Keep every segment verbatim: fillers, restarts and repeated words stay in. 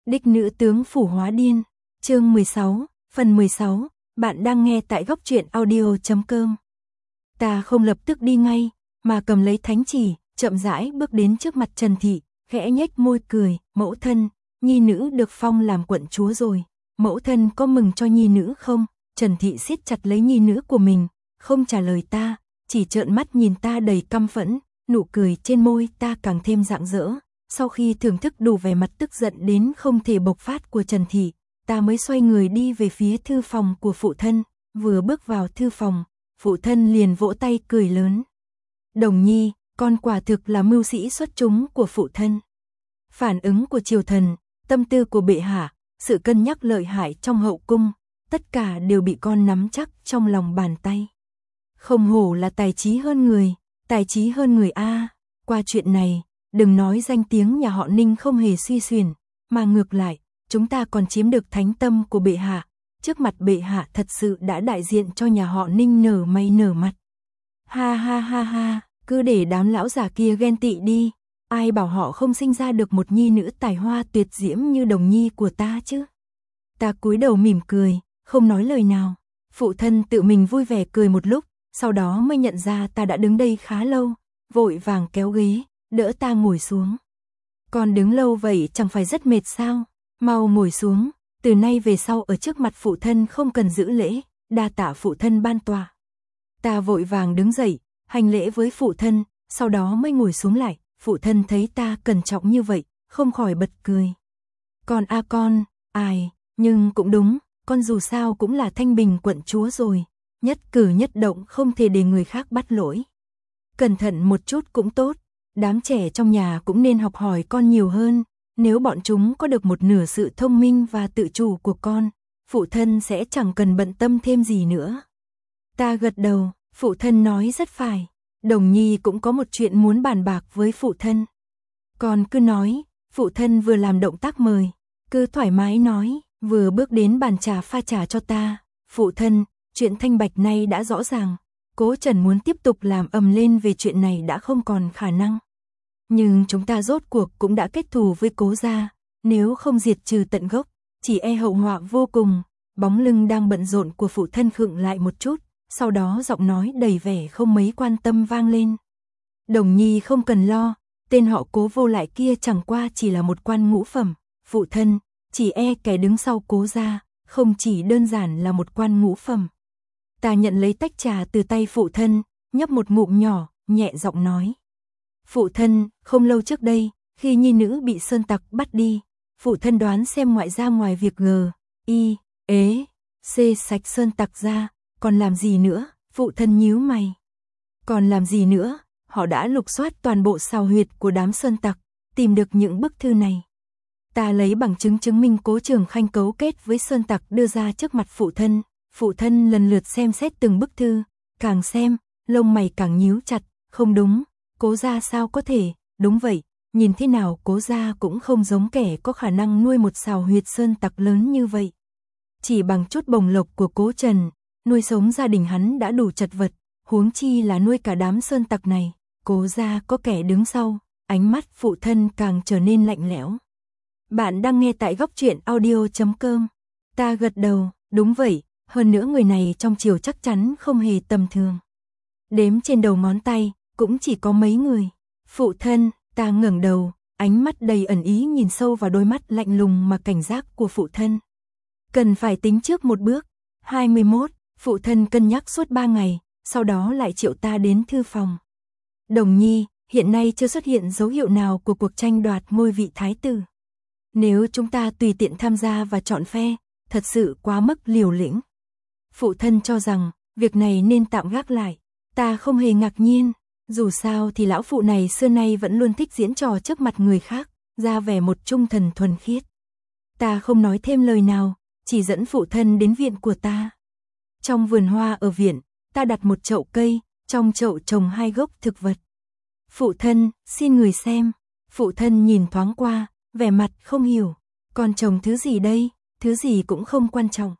Đích nữ tướng phủ hóa điên, chương mười sáu, phần mười sáu, bạn đang nghe tại góc truyện audio chấm com. Ta không lập tức đi ngay, mà cầm lấy thánh chỉ, chậm rãi bước đến trước mặt Trần Thị, khẽ nhếch môi cười, mẫu thân, nhi nữ được phong làm quận chúa rồi, mẫu thân có mừng cho nhi nữ không? Trần Thị siết chặt lấy nhi nữ của mình, không trả lời ta, chỉ trợn mắt nhìn ta đầy căm phẫn, nụ cười trên môi ta càng thêm rạng rỡ. Sau khi thưởng thức đủ vẻ mặt tức giận đến không thể bộc phát của Trần Thị, ta mới xoay người đi về phía thư phòng của phụ thân. Vừa bước vào thư phòng, phụ thân liền vỗ tay cười lớn. Đồng Nhi, con quả thực là mưu sĩ xuất chúng của phụ thân. Phản ứng của triều thần, tâm tư của bệ hạ, sự cân nhắc lợi hại trong hậu cung, tất cả đều bị con nắm chắc trong lòng bàn tay. Không hổ là tài trí hơn người, tài trí hơn người a. Qua chuyện này, đừng nói danh tiếng nhà họ Ninh không hề suy xuyển, mà ngược lại, chúng ta còn chiếm được thánh tâm của bệ hạ. Trước mặt bệ hạ thật sự đã đại diện cho nhà họ Ninh nở mày nở mặt. Ha ha ha ha, cứ để đám lão già kia ghen tị đi, ai bảo họ không sinh ra được một nhi nữ tài hoa tuyệt diễm như Đồng Nhi của ta chứ. Ta cúi đầu mỉm cười, không nói lời nào. Phụ thân tự mình vui vẻ cười một lúc, sau đó mới nhận ra ta đã đứng đây khá lâu, vội vàng kéo ghế, đỡ ta ngồi xuống. Con đứng lâu vậy chẳng phải rất mệt sao? Mau ngồi xuống, từ nay về sau ở trước mặt phụ thân không cần giữ lễ, đa tạ phụ thân ban tòa. Ta vội vàng đứng dậy, hành lễ với phụ thân, sau đó mới ngồi xuống lại. Phụ thân thấy ta cẩn trọng như vậy, không khỏi bật cười. Con a con, ai, nhưng cũng đúng, con dù sao cũng là Thanh Bình quận chúa rồi, nhất cử nhất động không thể để người khác bắt lỗi. Cẩn thận một chút cũng tốt, đám trẻ trong nhà cũng nên học hỏi con nhiều hơn, nếu bọn chúng có được một nửa sự thông minh và tự chủ của con, phụ thân sẽ chẳng cần bận tâm thêm gì nữa. Ta gật đầu, phụ thân nói rất phải, Đồng Nhi cũng có một chuyện muốn bàn bạc với phụ thân. Con cứ nói, phụ thân vừa làm động tác mời, cứ thoải mái nói, vừa bước đến bàn trà pha trà cho ta. Phụ thân, chuyện Thanh Bạch nay đã rõ ràng, Cố Trần muốn tiếp tục làm ầm lên về chuyện này đã không còn khả năng. Nhưng chúng ta rốt cuộc cũng đã kết thù với Cố gia, nếu không diệt trừ tận gốc, chỉ e hậu họa vô cùng. Bóng lưng đang bận rộn của phụ thân khựng lại một chút, sau đó giọng nói đầy vẻ không mấy quan tâm vang lên. Đồng Nhi không cần lo, tên họ Cố vô lại kia chẳng qua chỉ là một quan ngũ phẩm, phụ thân, chỉ e kẻ đứng sau Cố gia, không chỉ đơn giản là một quan ngũ phẩm. Ta nhận lấy tách trà từ tay phụ thân, nhấp một ngụm nhỏ, nhẹ giọng nói. Phụ thân, không lâu trước đây, khi nhi nữ bị sơn tặc bắt đi, phụ thân đoán xem ngoại gia ngoài việc g, y, ế, c sạch sơn tặc ra, còn làm gì nữa? Phụ thân nhíu mày. Còn làm gì nữa? Họ đã lục soát toàn bộ sào huyệt của đám sơn tặc, tìm được những bức thư này. Ta lấy bằng chứng chứng minh Cố Trường Khanh cấu kết với sơn tặc đưa ra trước mặt phụ thân. Phụ thân lần lượt xem xét từng bức thư, càng xem, lông mày càng nhíu chặt, không đúng, Cố gia sao có thể, đúng vậy, nhìn thế nào Cố gia cũng không giống kẻ có khả năng nuôi một sào huyệt sơn tặc lớn như vậy. Chỉ bằng chút bồng lộc của Cố Trần, nuôi sống gia đình hắn đã đủ chật vật, huống chi là nuôi cả đám sơn tặc này. Cố gia có kẻ đứng sau, ánh mắt phụ thân càng trở nên lạnh lẽo. Bạn đang nghe tại góc truyện audio chấm com. Ta gật đầu, đúng vậy, hơn nữa người này trong triều chắc chắn không hề tầm thường. Đếm trên đầu ngón tay, cũng chỉ có mấy người. Phụ thân, ta ngẩng đầu, ánh mắt đầy ẩn ý nhìn sâu vào đôi mắt lạnh lùng mà cảnh giác của phụ thân. Cần phải tính trước một bước. hai mươi mốt, phụ thân cân nhắc suốt ba ngày, sau đó lại triệu ta đến thư phòng. Đồng Nhi, hiện nay chưa xuất hiện dấu hiệu nào của cuộc tranh đoạt ngôi vị thái tử. Nếu chúng ta tùy tiện tham gia và chọn phe, thật sự quá mức liều lĩnh. Phụ thân cho rằng, việc này nên tạm gác lại. Ta không hề ngạc nhiên, dù sao thì lão phụ này xưa nay vẫn luôn thích diễn trò trước mặt người khác, ra vẻ một trung thần thuần khiết. Ta không nói thêm lời nào, chỉ dẫn phụ thân đến viện của ta. Trong vườn hoa ở viện, ta đặt một chậu cây, trong chậu trồng hai gốc thực vật. Phụ thân, xin người xem. Phụ thân nhìn thoáng qua, vẻ mặt không hiểu. Con trồng thứ gì đây? Thứ gì cũng không quan trọng.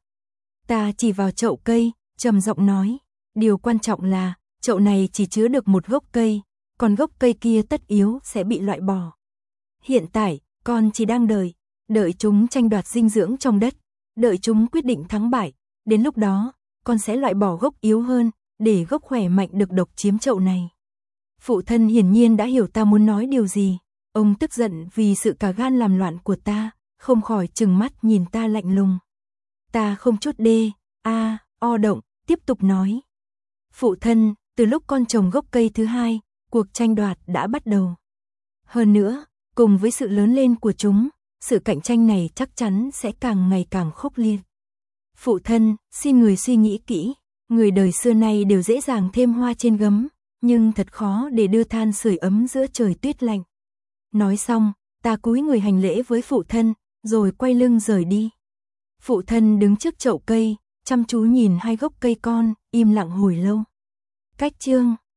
Ta chỉ vào chậu cây, trầm giọng nói. Điều quan trọng là, chậu này chỉ chứa được một gốc cây, còn gốc cây kia tất yếu sẽ bị loại bỏ. Hiện tại, con chỉ đang đợi, đợi chúng tranh đoạt dinh dưỡng trong đất, đợi chúng quyết định thắng bại, đến lúc đó, con sẽ loại bỏ gốc yếu hơn, để gốc khỏe mạnh được độc chiếm chậu này. Phụ thân hiển nhiên đã hiểu ta muốn nói điều gì, ông tức giận vì sự cả gan làm loạn của ta, không khỏi trừng mắt nhìn ta lạnh lùng. Ta không chút đê, a, o động, tiếp tục nói. Phụ thân, từ lúc con trồng gốc cây thứ hai, cuộc tranh đoạt đã bắt đầu. Hơn nữa, cùng với sự lớn lên của chúng, sự cạnh tranh này chắc chắn sẽ càng ngày càng khốc liệt. Phụ thân, xin người suy nghĩ kỹ, người đời xưa nay đều dễ dàng thêm hoa trên gấm, nhưng thật khó để đưa than sưởi ấm giữa trời tuyết lạnh. Nói xong, ta cúi người hành lễ với phụ thân, rồi quay lưng rời đi. Phụ thân đứng trước chậu cây, chăm chú nhìn hai gốc cây con, im lặng hồi lâu. Cách chương